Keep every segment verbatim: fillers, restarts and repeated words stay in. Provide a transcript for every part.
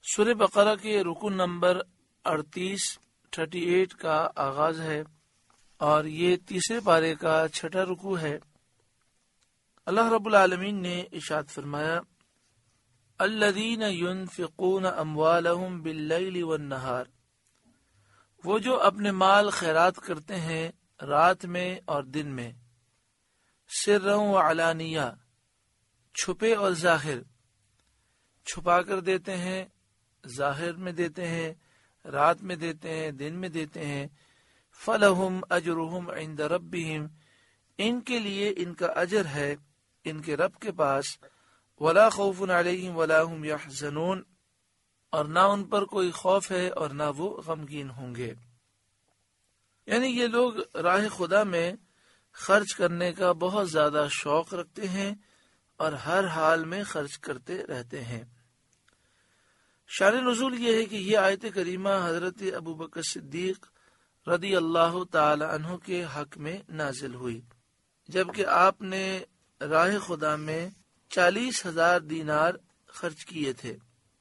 سورہ بقرہ کے رکو نمبر اڑتیس تھرٹی ایٹ کا آغاز ہے اور یہ تیسرے پارے کا چھٹا رکو ہے۔ اللہ رب العالمین نے ارشاد فرمایا، الذین ينفقون اموالهم باللیل والنہار، وہ جو اپنے مال خیرات کرتے ہیں رات میں اور دن میں، سرا وعلانیہ، چھپے اور ظاہر، چھپا کر دیتے ہیں، ظاہر میں دیتے ہیں، رات میں دیتے ہیں، دن میں دیتے ہیں، فلہم اجرہم عند ربہم، ان کے لیے ان کا اجر ہے ان کے رب کے پاس، ولا خوف علیہم ولا هم یحزنون، اور نہ ان پر کوئی خوف ہے اور نہ وہ غمگین ہوں گے۔ یعنی یہ لوگ راہ خدا میں خرچ کرنے کا بہت زیادہ شوق رکھتے ہیں اور ہر حال میں خرچ کرتے رہتے ہیں۔ شان نزول یہ ہے کہ یہ آیت کریمہ حضرت ابوبکر صدیق رضی اللہ تعالی عنہ کے حق میں نازل ہوئی، جبکہ آپ نے راہ خدا میں چالیس ہزار دینار خرچ کیے تھے،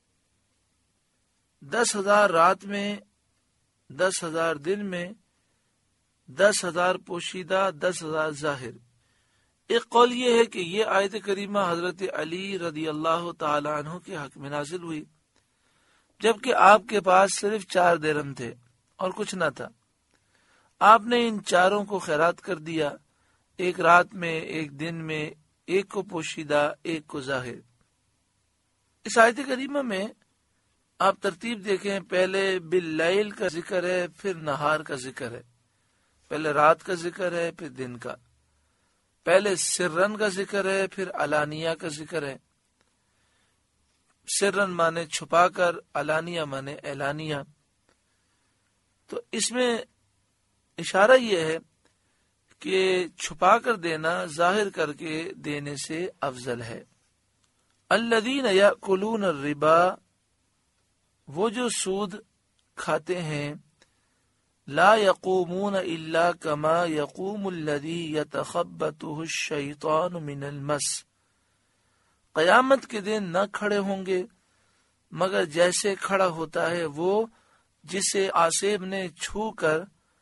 دس ہزار رات میں، دس ہزار دن میں، دس ہزار پوشیدہ، دس ہزار ظاہر۔ ایک قول یہ ہے کہ یہ آیت کریمہ حضرت علی رضی اللہ تعالی عنہ کے حق میں نازل ہوئی، جبکہ آپ کے پاس صرف چار درہم تھے اور کچھ نہ تھا۔ آپ نے ان چاروں کو خیرات کر دیا، ایک رات میں، ایک دن میں، ایک کو پوشیدہ، ایک کو ظاہر۔ اس آیت کریمہ میں آپ ترتیب دیکھیں، پہلے باللیل کا ذکر ہے، پھر نہار کا ذکر ہے، پہلے رات کا ذکر ہے، پھر دن کا، پہلے سرن کا ذکر ہے، پھر علانیہ کا ذکر ہے۔ سرن مانے چھپا کر، علانیہ مانے اعلانیہ۔ تو اس میں اشارہ یہ ہے کہ چھپا کر دینا ظاہر کر کے دینے سے افضل ہے۔ الذین یأکلون الربا، وہ جو سود کھاتے ہیں، لا یقومون الا کما یقوم الذی یتخبطہ الشیطان من المس، قیامت کے دن نہ کھڑے ہوں گے مگر جیسے کھڑا ہوتا ہے وہ جسے عاصب نے چھو کر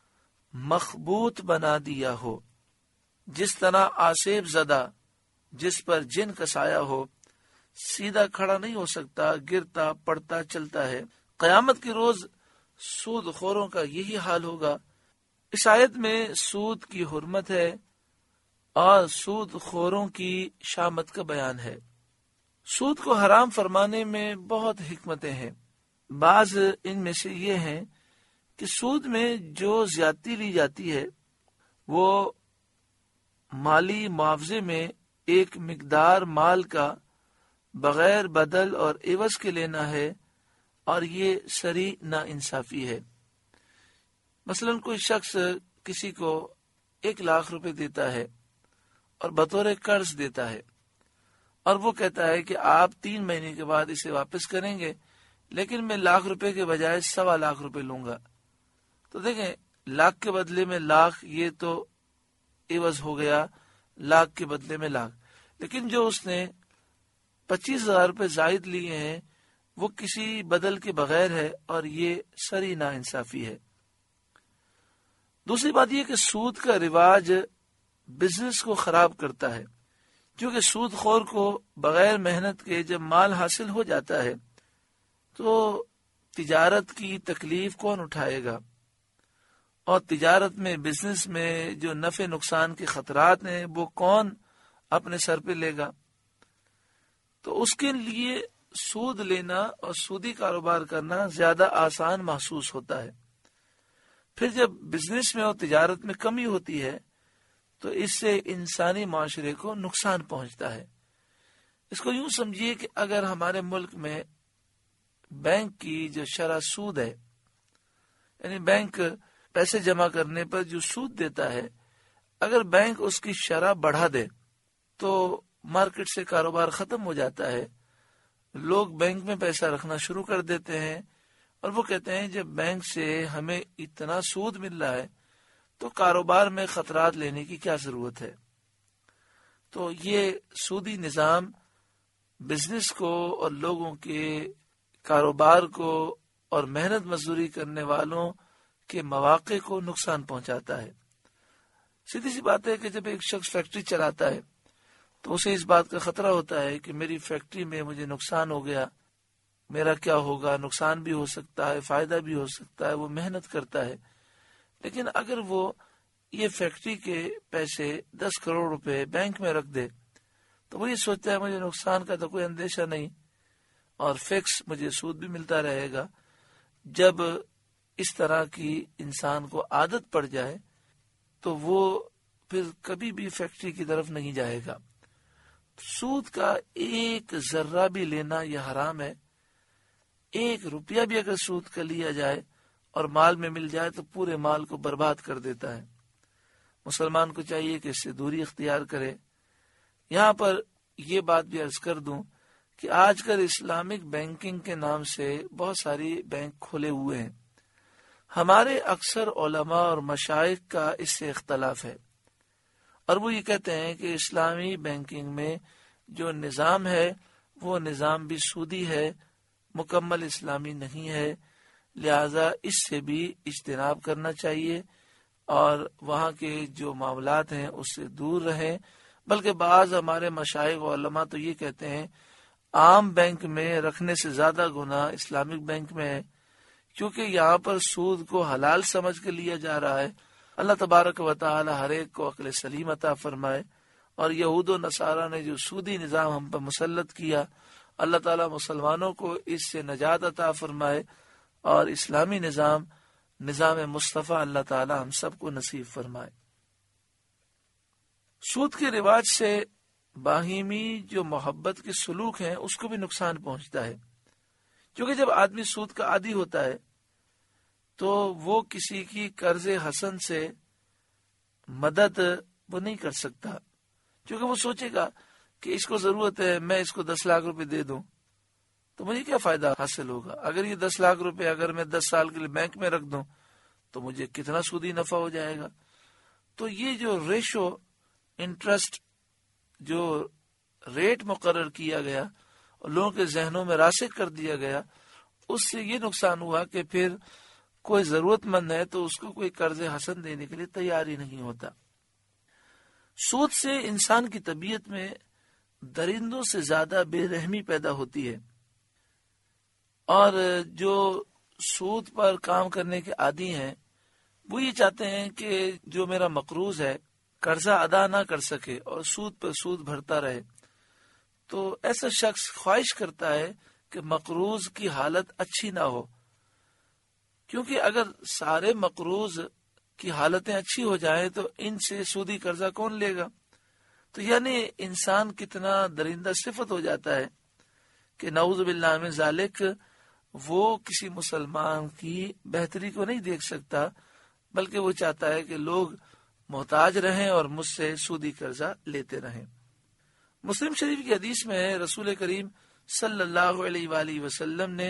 مخبوط بنا دیا ہو۔ جس طرح عاصب زدہ جس پر جن کا سایہ ہو سیدھا کھڑا نہیں ہو سکتا، گرتا پڑتا چلتا ہے، قیامت کے روز سود خوروں کا یہی حال ہوگا۔ اس آیت میں سود کی حرمت ہے اور سود خوروں کی شامت کا بیان ہے۔ سود کو حرام فرمانے میں بہت حکمتیں ہیں۔ بعض ان میں سے یہ ہیں کہ سود میں جو زیادتی لی جاتی ہے وہ مالی معاوضے میں ایک مقدار مال کا بغیر بدل اور عوض کے لینا ہے، اور یہ سری نا انصافی ہے۔ مثلا کوئی شخص کسی کو ایک لاکھ روپے دیتا ہے اور بطور قرض دیتا ہے، اور وہ کہتا ہے کہ آپ تین مہینے کے بعد اسے واپس کریں گے، لیکن میں لاکھ روپے کے بجائے سوا لاکھ روپے لوں گا۔ تو دیکھیں، لاکھ کے بدلے میں لاکھ، یہ تو عوض ہو گیا، لاکھ کے بدلے میں لاکھ، لیکن جو اس نے پچیس ہزار روپے زائد لیے ہیں وہ کسی بدل کے بغیر ہے، اور یہ سری نا انصافی ہے۔ دوسری بات یہ کہ سود کا رواج بزنس کو خراب کرتا ہے، کیونکہ سود خور کو بغیر محنت کے جب مال حاصل ہو جاتا ہے تو تجارت کی تکلیف کون اٹھائے گا، اور تجارت میں، بزنس میں جو نفع نقصان کے خطرات ہیں وہ کون اپنے سر پہ لے گا۔ تو اس کے لیے سود لینا اور سودی کاروبار کرنا زیادہ آسان محسوس ہوتا ہے۔ پھر جب بزنس میں اور تجارت میں کمی ہوتی ہے تو اس سے انسانی معاشرے کو نقصان پہنچتا ہے۔ اس کو یوں سمجھیے کہ اگر ہمارے ملک میں بینک کی جو شرح سود ہے، یعنی بینک پیسے جمع کرنے پر جو سود دیتا ہے، اگر بینک اس کی شرح بڑھا دے تو مارکیٹ سے کاروبار ختم ہو جاتا ہے، لوگ بینک میں پیسہ رکھنا شروع کر دیتے ہیں، اور وہ کہتے ہیں جب بینک سے ہمیں اتنا سود مل رہا ہے تو کاروبار میں خطرات لینے کی کیا ضرورت ہے۔ تو یہ سودی نظام بزنس کو اور لوگوں کے کاروبار کو اور محنت مزدوری کرنے والوں کے مواقع کو نقصان پہنچاتا ہے۔ سیدھی سی بات ہے کہ جب ایک شخص فیکٹری چلاتا ہے تو اسے اس بات کا خطرہ ہوتا ہے کہ میری فیکٹری میں مجھے نقصان ہو گیا، میرا کیا ہوگا، نقصان بھی ہو سکتا ہے، فائدہ بھی ہو سکتا ہے، وہ محنت کرتا ہے۔ لیکن اگر وہ یہ فیکٹری کے پیسے دس کروڑ روپے بینک میں رکھ دے تو وہ یہ سوچتا ہے مجھے نقصان کا تو کوئی اندیشہ نہیں اور فکس مجھے سود بھی ملتا رہے گا۔ جب اس طرح کی انسان کو عادت پڑ جائے تو وہ پھر کبھی بھی فیکٹری کی طرف نہیں جائے گا۔ سود کا ایک ذرہ بھی لینا یہ حرام ہے۔ ایک روپیہ بھی اگر سود کا لیا جائے اور مال میں مل جائے تو پورے مال کو برباد کر دیتا ہے۔ مسلمان کو چاہیے کہ اس سے دوری اختیار کرے۔ یہاں پر یہ بات بھی عرض کر دوں کہ آج کل اسلامک بینکنگ کے نام سے بہت ساری بینک کھولے ہوئے ہیں۔ ہمارے اکثر علماء اور مشائخ کا اس سے اختلاف ہے اور وہ یہ کہتے ہیں کہ اسلامی بینکنگ میں جو نظام ہے وہ نظام بھی سودی ہے، مکمل اسلامی نہیں ہے، لہذا اس سے بھی اجتناب کرنا چاہیے اور وہاں کے جو معاملات ہیں اس سے دور رہیں۔ بلکہ بعض ہمارے مشائخ و علماء تو یہ کہتے ہیں عام بینک میں رکھنے سے زیادہ گناہ اسلامک بینک میں ہے، کیونکہ یہاں پر سود کو حلال سمجھ کے لیا جا رہا ہے۔ اللہ تبارک و تعالی ہر ایک کو عقل سلیم عطا فرمائے، اور یہود و نصارہ نے جو سودی نظام ہم پر مسلط کیا، اللہ تعالی مسلمانوں کو اس سے نجات عطا فرمائے اور اسلامی نظام نظام مصطفیٰ اللہ تعالی ہم سب کو نصیب فرمائے۔ سود کے رواج سے باہمی جو محبت کے سلوک ہیں اس کو بھی نقصان پہنچتا ہے، کیونکہ جب آدمی سود کا عادی ہوتا ہے تو وہ کسی کی قرض حسن سے مدد وہ نہیں کر سکتا، کیونکہ وہ سوچے گا کہ اس کو ضرورت ہے، میں اس کو دس لاکھ روپے دے دوں تو مجھے کیا فائدہ حاصل ہوگا، اگر یہ دس لاکھ روپے اگر میں دس سال کے لیے بینک میں رکھ دوں تو مجھے کتنا سودی نفع ہو جائے گا۔ تو یہ جو ریشو انٹرسٹ جو ریٹ مقرر کیا گیا اور لوگوں کے ذہنوں میں راسخ کر دیا گیا، اس سے یہ نقصان ہوا کہ پھر کوئی ضرورت مند ہے تو اس کو کوئی قرض حسن دینے کے لیے تیار ہی نہیں ہوتا۔ سود سے انسان کی طبیعت میں درندوں سے زیادہ بے رحمی پیدا ہوتی ہے، اور جو سود پر کام کرنے کے عادی ہیں وہ یہ چاہتے ہیں کہ جو میرا مقروض ہے قرضہ ادا نہ کر سکے اور سود پر سود بھرتا رہے، تو ایسا شخص خواہش کرتا ہے کہ مقروض کی حالت اچھی نہ ہو، کیونکہ اگر سارے مقروض کی حالتیں اچھی ہو جائیں تو ان سے سودی قرضہ کون لے گا۔ تو یعنی انسان کتنا درندہ صفت ہو جاتا ہے کہ نعوذ باللہ من ذالک وہ کسی مسلمان کی بہتری کو نہیں دیکھ سکتا، بلکہ وہ چاہتا ہے کہ لوگ محتاج رہیں اور مجھ سے سودی قرضہ لیتے رہیں۔ مسلم شریف کی حدیث میں رسول کریم صلی اللہ علیہ وآلہ وسلم نے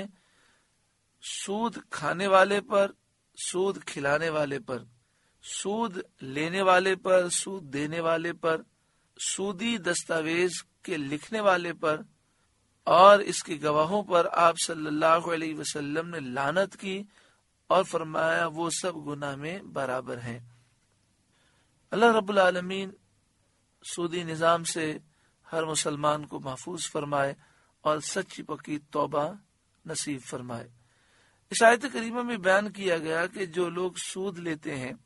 سود کھانے والے پر، سود کھلانے والے پر، سود لینے والے پر، سود دینے والے پر، سودی دستاویز کے لکھنے والے پر اور اس کے گواہوں پر آپ صلی اللہ علیہ وسلم نے لعنت کی اور فرمایا وہ سب گناہ میں برابر ہیں۔ اللہ رب العالمین سودی نظام سے ہر مسلمان کو محفوظ فرمائے اور سچی پکی توبہ نصیب فرمائے۔ اس آیت کریمہ میں بیان کیا گیا کہ جو لوگ سود لیتے ہیں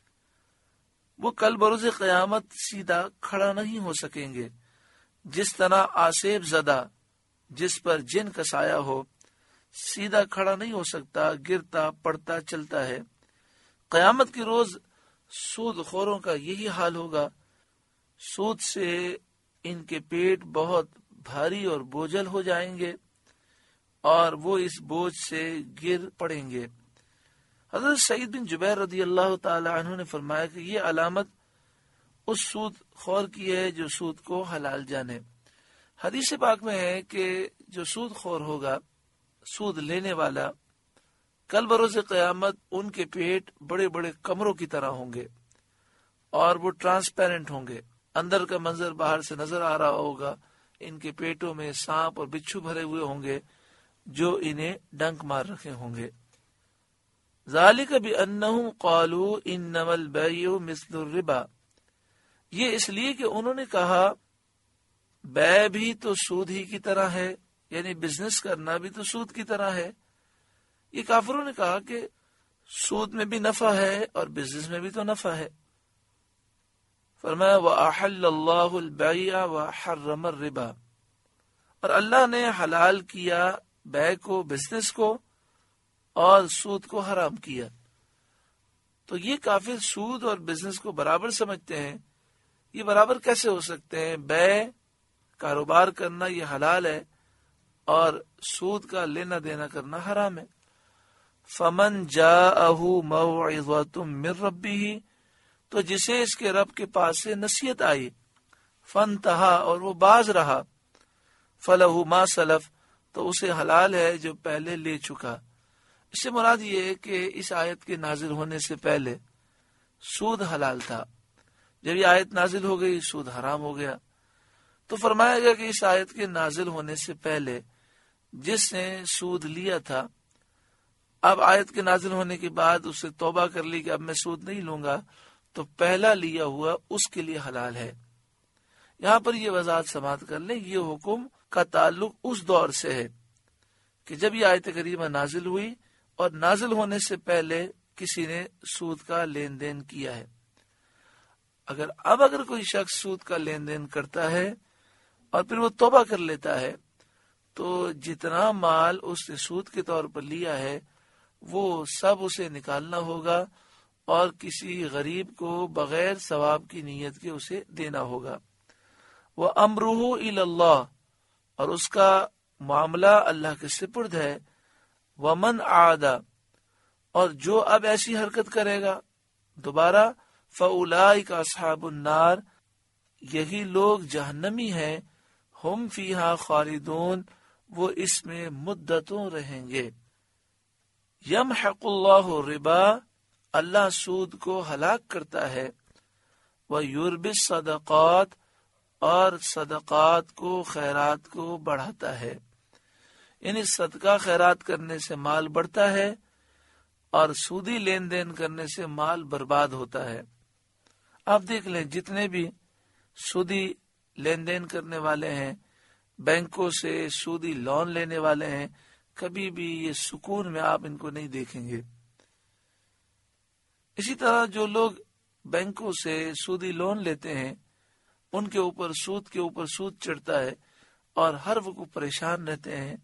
وہ کل بروز قیامت سیدھا کھڑا نہیں ہو سکیں گے، جس طرح آسیب زدہ جس پر جن کا سایہ ہو سیدھا کھڑا نہیں ہو سکتا، گرتا پڑتا چلتا ہے۔ قیامت کے روز سود خوروں کا یہی حال ہوگا، سود سے ان کے پیٹ بہت بھاری اور بوجھل ہو جائیں گے اور وہ اس بوجھ سے گر پڑیں گے۔ حضرت سعید بن جبیر رضی اللہ تعالی عنہ نے فرمایا کہ یہ علامت اس سود خور کی ہے جو سود کو حلال جانے۔ حدیث پاک میں ہے کہ جو سود خور ہوگا، سود لینے والا، کل بروز قیامت ان کے پیٹ بڑے بڑے کمروں کی طرح ہوں گے اور وہ ٹرانسپیرنٹ ہوں گے، اندر کا منظر باہر سے نظر آ رہا ہوگا، ان کے پیٹوں میں سانپ اور بچھو بھرے ہوئے ہوں گے جو انہیں ڈنک مار رکھے ہوں گے۔ ذالک بأنہم قالوا انما البیع مثل الربا، یہ اس لیے کہ انہوں نے کہا بیع بھی تو سود ہی کی طرح ہے، یعنی بزنس کرنا بھی تو سود کی طرح ہے۔ یہ کافروں نے کہا کہ سود میں بھی نفع ہے اور بزنس میں بھی تو نفع ہے۔ فرمایا وَأَحَلَّ اللَّهُ الْبَيْعَ وَحَرَّمَ الرِّبَا، اور اللہ نے حلال کیا بیع کو، بزنس کو، اور سود کو حرام کیا۔ تو یہ کافر سود اور بزنس کو برابر سمجھتے ہیں۔ یہ برابر کیسے ہو سکتے ہیں؟ بیع کاروبار کرنا یہ حلال ہے اور سود کا لینا دینا کرنا حرام ہے۔ فمن جاءہ موعظۃ من ربہ، تو جسے اس کے رب کے پاس سے نصیحت آئی، فانتہا، اور وہ باز رہا، فلہ ما سلف، تو اسے حلال ہے جو پہلے لے چکا۔ اس سے مراد یہ ہے کہ اس آیت کے نازل ہونے سے پہلے سود حلال تھا، جب یہ آیت نازل ہو گئی سود حرام ہو گیا۔ تو فرمایا گیا کہ اس آیت کے نازل ہونے سے پہلے جس نے سود لیا تھا، اب آیت کے نازل ہونے کے بعد اس سے توبہ کر لی کہ اب میں سود نہیں لوں گا، تو پہلا لیا ہوا اس کے لیے حلال ہے۔ یہاں پر یہ وضاحت سماعت کر لیں، یہ حکم کا تعلق اس دور سے ہے کہ جب یہ آیت کریمہ نازل ہوئی اور نازل ہونے سے پہلے کسی نے سود کا لین دین کیا ہے۔ اگر اب اگر کوئی شخص سود کا لین دین کرتا ہے اور پھر وہ توبہ کر لیتا ہے، تو جتنا مال اس نے سود کے طور پر لیا ہے وہ سب اسے نکالنا ہوگا اور کسی غریب کو بغیر ثواب کی نیت کے اسے دینا ہوگا۔ وَأَمْرُهُ إِلَى اللَّهِ، اور اس کا معاملہ اللہ کے سپرد ہے۔ وَمَنْ عَادَ، اور جو اب ایسی حرکت کرے گا دوبارہ، فَأُولَئِكَ أَصْحَابُ النَّارِ، یہی لوگ جہنمی ہیں، ہم فیہا خالدون، وہ اس میں مدتوں رہیں گے۔ یمحق اللہ الربا، اللہ سود کو ہلاک کرتا ہے، وَيُرْبِي الصَّدَقَاتِ، اور صدقات کو، خیرات کو بڑھاتا ہے۔ یعنی صدقہ خیرات کرنے سے مال بڑھتا ہے اور سودی لین دین کرنے سے مال برباد ہوتا ہے۔ آپ دیکھ لیں جتنے بھی سودی لین دین کرنے والے ہیں، بینکوں سے سودی لون لینے والے ہیں، کبھی بھی یہ سکون میں آپ ان کو نہیں دیکھیں گے۔ اسی طرح جو لوگ بینکوں سے سودی لون لیتے ہیں، ان کے اوپر سود کے اوپر سود چڑھتا ہے اور ہر وقت پریشان رہتے ہیں۔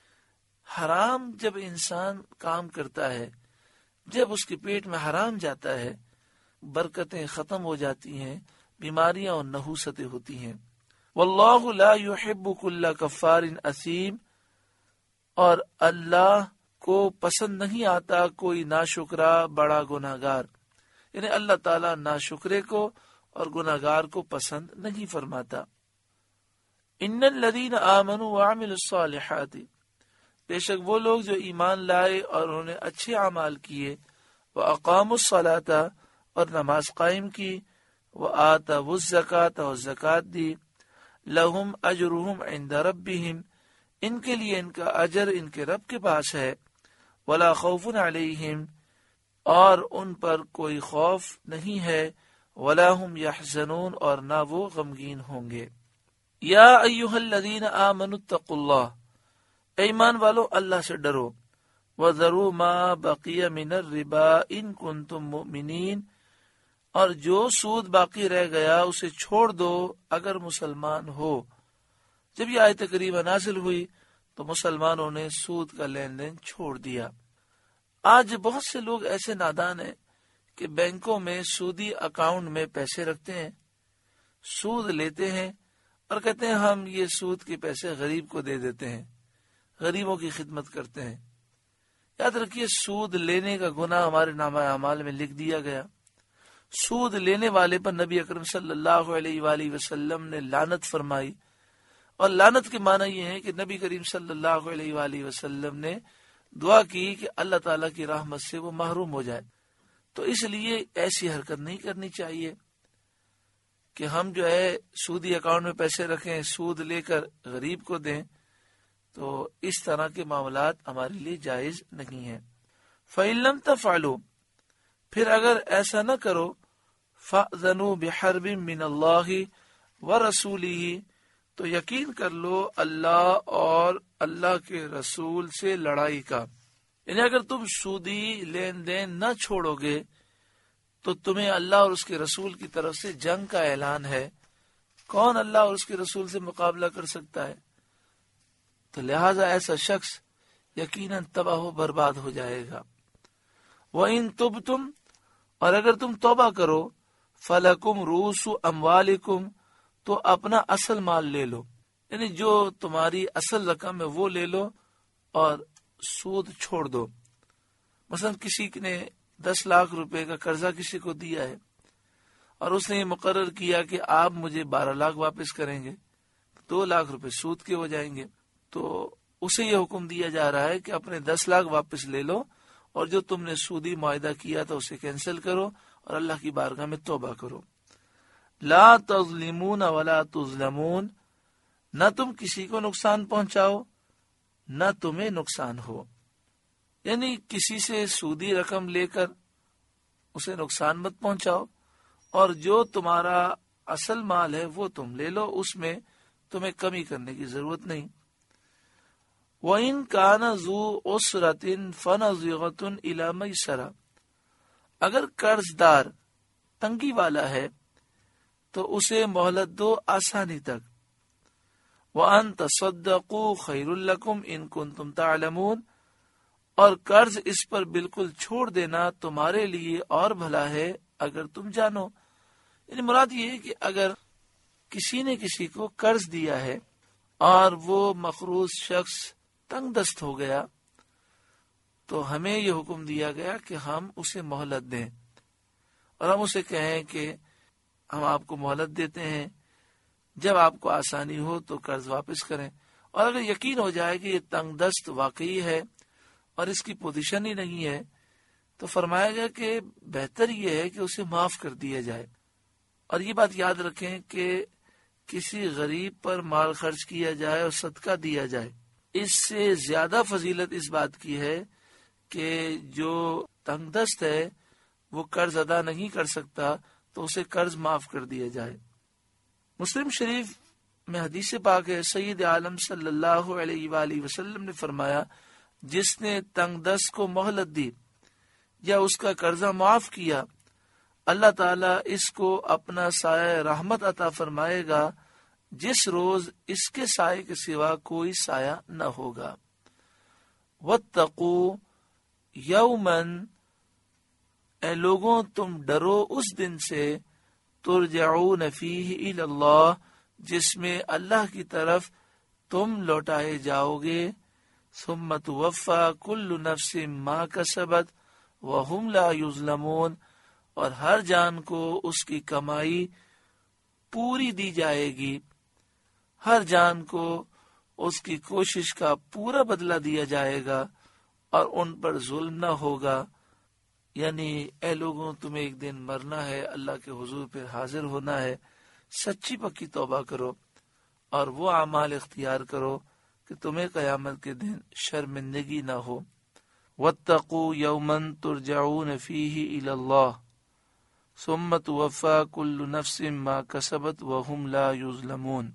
حرام جب انسان کام کرتا ہے، جب اس کے پیٹ میں حرام جاتا ہے، برکتیں ختم ہو جاتی ہیں، بیماریاں اور نحوستیں ہوتی ہیں۔ واللہ لا يحب كل کفار اثیم، اور اللہ کو پسند نہیں آتا کوئی ناشکرا بڑا گناہگار، یعنی اللہ تعالیٰ ناشکرے کو اور گناہگار کو پسند نہیں فرماتا۔ ان الذین آمنوا وعملوا الصالحات، بے شک وہ لوگ جو ایمان لائے اور انہوں نے اچھے اعمال کیے، واقاموا الصلاۃ، اور نماز قائم کی، وآتوا الزکاۃ، اور زکوٰۃ دی، لہم اجرہم عند ربہم، ان کے لیے ان کا اجر ان کے رب کے پاس ہے، ولا خوف علیہم، اور ان پر کوئی خوف نہیں ہے، ولا هم یحزنون، اور نہ وہ غمگین ہوں گے۔ یا ایھا الذین آمنوا اتقوا اللہ، اے ایمان والو اللہ سے ڈرو، وذروا ما بقی من الربا ان کنتم مؤمنین، اور جو سود باقی رہ گیا اسے چھوڑ دو اگر مسلمان ہو۔ جب یہ آیت کریمہ نازل ہوئی تو مسلمانوں نے سود کا لین دین چھوڑ دیا۔ آج بہت سے لوگ ایسے نادان ہیں کہ بینکوں میں سودی اکاؤنٹ میں پیسے رکھتے ہیں، سود لیتے ہیں اور کہتے ہیں ہم یہ سود کے پیسے غریب کو دے دیتے ہیں، غریبوں کی خدمت کرتے ہیں۔ یاد رکھیے سود لینے کا گناہ ہمارے نامہ اعمال میں لکھ دیا گیا۔ سود لینے والے پر نبی اکرم صلی اللہ علیہ وآلہ وسلم نے لعنت فرمائی، اور لعنت کے معنی یہ ہے کہ نبی کریم صلی اللہ علیہ وآلہ وسلم نے دعا کی کہ اللہ تعالیٰ کی رحمت سے وہ محروم ہو جائے۔ تو اس لیے ایسی حرکت نہیں کرنی چاہیے کہ ہم جو ہے سودی اکاؤنٹ میں پیسے رکھیں، سود لے کر غریب کو دیں۔ تو اس طرح کے معاملات ہمارے لیے جائز نہیں ہیں۔ فَإِن لَمْ تَفْعَلُوا، پھر اگر ایسا نہ کرو، فَأْذَنُوا بِحَرْبٍ مِّنَ اللَّهِ وَرَسُولِهِ، تو یقین کر لو اللہ اور اللہ کے رسول سے لڑائی کا۔ یعنی اگر تم سودی لین دین نہ چھوڑو گے تو تمہیں اللہ اور اس کے رسول کی طرف سے جنگ کا اعلان ہے۔ کون اللہ اور اس کے رسول سے مقابلہ کر سکتا ہے؟ تو لہذا ایسا شخص یقیناً تباہ و برباد ہو جائے گا۔ وَإِن تُبْتُمْ، اور اگر تم توبہ کرو، فَلَكُمْ رُؤُوسُ أَمْوَالِكُمْ، تو اپنا اصل مال لے لو، یعنی جو تمہاری اصل رقم ہے وہ لے لو اور سود چھوڑ دو۔ مثلا کسی نے دس لاکھ روپے کا قرضہ کسی کو دیا ہے اور اس نے یہ مقرر کیا کہ آپ مجھے بارہ لاکھ واپس کریں گے، دو لاکھ روپے سود کے ہو جائیں گے، تو اسے یہ حکم دیا جا رہا ہے کہ اپنے دس لاکھ واپس لے لو اور جو تم نے سودی معاہدہ کیا تھا اسے کینسل کرو اور اللہ کی بارگاہ میں توبہ کرو۔ لا تظلمون ولا تظلمون، نہ تم کسی کو نقصان پہنچاؤ نہ تمہیں نقصان ہو، یعنی کسی سے سودی رقم لے کر اسے نقصان مت پہنچاؤ، اور جو تمہارا اصل مال ہے وہ تم لے لو، اس میں تمہیں کمی کرنے کی ضرورت نہیں۔ وَإِن كَانَ ذُو عُسْرَةٍ فَنَظِرَةٌ إِلَىٰ مَيْسَرَةٍ، اگر قرض دار تنگی والا ہے تو اسے مہلت دو آسانی تک۔ وَأَن تَصَدَّقُوا خَيْرٌ لَكُمْ إِن كُنتُمْ تَعْلَمُونَ، اور قرض اس پر بالکل چھوڑ دینا تمہارے لیے اور بھلا ہے اگر تم جانو۔ یعنی مراد یہ ہے کہ اگر کسی نے کسی کو قرض دیا ہے اور وہ مقروض شخص تنگ دست ہو گیا تو ہمیں یہ حکم دیا گیا کہ ہم اسے مہلت دیں اور ہم اسے کہیں کہ ہم آپ کو مہلت دیتے ہیں، جب آپ کو آسانی ہو تو قرض واپس کریں، اور اگر یقین ہو جائے کہ یہ تنگ دست واقعی ہے اور اس کی پوزیشن ہی نہیں ہے تو فرمایا گیا کہ بہتر یہ ہے کہ اسے معاف کر دیا جائے۔ اور یہ بات یاد رکھیں کہ کسی غریب پر مال خرچ کیا جائے اور صدقہ دیا جائے، اس سے زیادہ فضیلت اس بات کی ہے کہ جو تنگ دست ہے وہ قرض ادا نہیں کر سکتا تو اسے قرض معاف کر دیا جائے۔ مسلم شریف میں حدیث پاک ہے، سید عالم صلی اللہ علیہ وآلہ وسلم نے فرمایا، جس نے تنگ دست کو مہلت دی یا اس کا قرضہ معاف کیا، اللہ تعالیٰ اس کو اپنا سایہ رحمت عطا فرمائے گا جس روز اس کے سائے کے سوا کوئی سایہ نہ ہوگا۔ وَاتَّقُوا یومن، اے لوگوں تم ڈرو اس دن سے، ترجعون فیہ الی اللہ، جس میں اللہ کی طرف تم لوٹائے جاؤ گے، ثم توفی کل نفس ما کسبت وہم لا یظلمون، اور ہر جان کو اس کی کمائی پوری دی جائے گی، ہر جان کو اس کی کوشش کا پورا بدلہ دیا جائے گا اور ان پر ظلم نہ ہوگا۔ یعنی اے لوگوں تمہیں ایک دن مرنا ہے، اللہ کے حضور پہ حاضر ہونا ہے، سچی پکی توبہ کرو اور وہ اعمال اختیار کرو کہ تمہیں قیامت کے دن شرمندگی نہ ہو۔ وَاتَّقُوا يَوْمًا تُرْجَعُونَ فِيهِ إِلَى اللَّهِ ثُمَّ تُوَفَّى كُلُّ نَفْسٍ مَا كَسَبَتْ وَهُمْ لَا يُظْلَمُونَ۔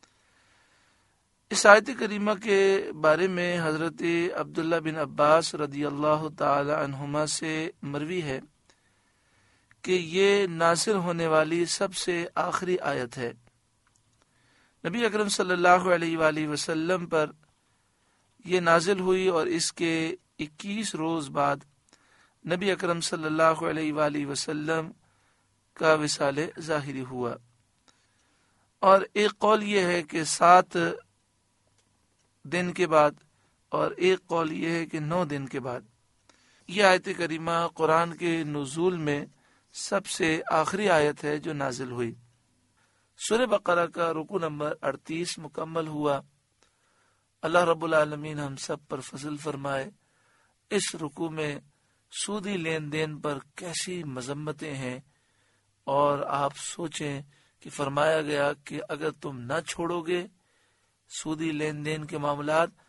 اس آیت کریمہ کے بارے میں حضرت عبداللہ بن عباس رضی اللہ تعالی عنہما سے مروی ہے کہ یہ نازل ہونے والی سب سے آخری آیت ہے۔ نبی اکرم صلی اللہ علیہ وآلہ وسلم پر یہ نازل ہوئی اور اس کے اکیس روز بعد نبی اکرم صلی اللہ علیہ وآلہ وسلم کا وصال ظاہری ہوا، اور ایک قول یہ ہے کہ سات دن کے بعد اور ایک قول یہ ہے کہ نو دن کے بعد۔ یہ آیت کریمہ قرآن کے نزول میں سب سے آخری آیت ہے جو نازل ہوئی۔ سورہ بقرہ کا رکوع نمبر اڑتیس مکمل ہوا۔ اللہ رب العالمین ہم سب پر فضل فرمائے۔ اس رکوع میں سودی لین دین پر کیسی مذمتیں ہیں، اور آپ سوچیں کہ فرمایا گیا کہ اگر تم نہ چھوڑو گے سودی لین دین کے معاملات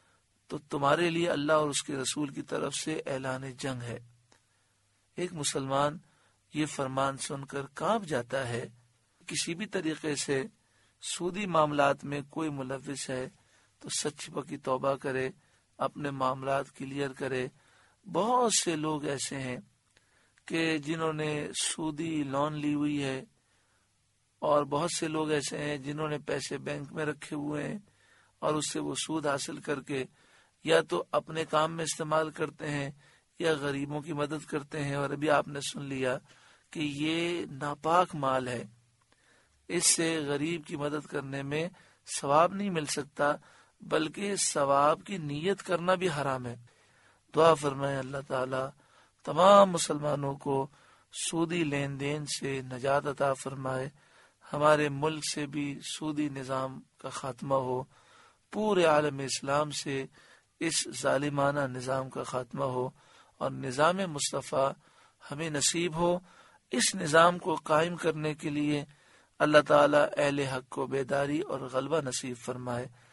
تو تمہارے لیے اللہ اور اس کے رسول کی طرف سے اعلان جنگ ہے۔ ایک مسلمان یہ فرمان سن کر کانپ جاتا ہے۔ کسی بھی طریقے سے سودی معاملات میں کوئی ملوث ہے تو سچی پکی توبہ کرے، اپنے معاملات کلیئر کرے۔ بہت سے لوگ ایسے ہیں کہ جنہوں نے سودی لون لی ہوئی ہے، اور بہت سے لوگ ایسے ہیں جنہوں نے پیسے بینک میں رکھے ہوئے ہیں اور اس سے وہ سود حاصل کر کے یا تو اپنے کام میں استعمال کرتے ہیں یا غریبوں کی مدد کرتے ہیں۔ اور ابھی آپ نے سن لیا کہ یہ ناپاک مال ہے، اس سے غریب کی مدد کرنے میں ثواب نہیں مل سکتا، بلکہ ثواب کی نیت کرنا بھی حرام ہے۔ دعا فرمائے اللہ تعالی تمام مسلمانوں کو سودی لین دین سے نجات عطا فرمائے، ہمارے ملک سے بھی سودی نظام کا خاتمہ ہو، پورے عالم اسلام سے اس ظالمانہ نظام کا خاتمہ ہو، اور نظام مصطفیٰ ہمیں نصیب ہو۔ اس نظام کو قائم کرنے کے لیے اللہ تعالیٰ اہل حق کو بیداری اور غلبہ نصیب فرمائے۔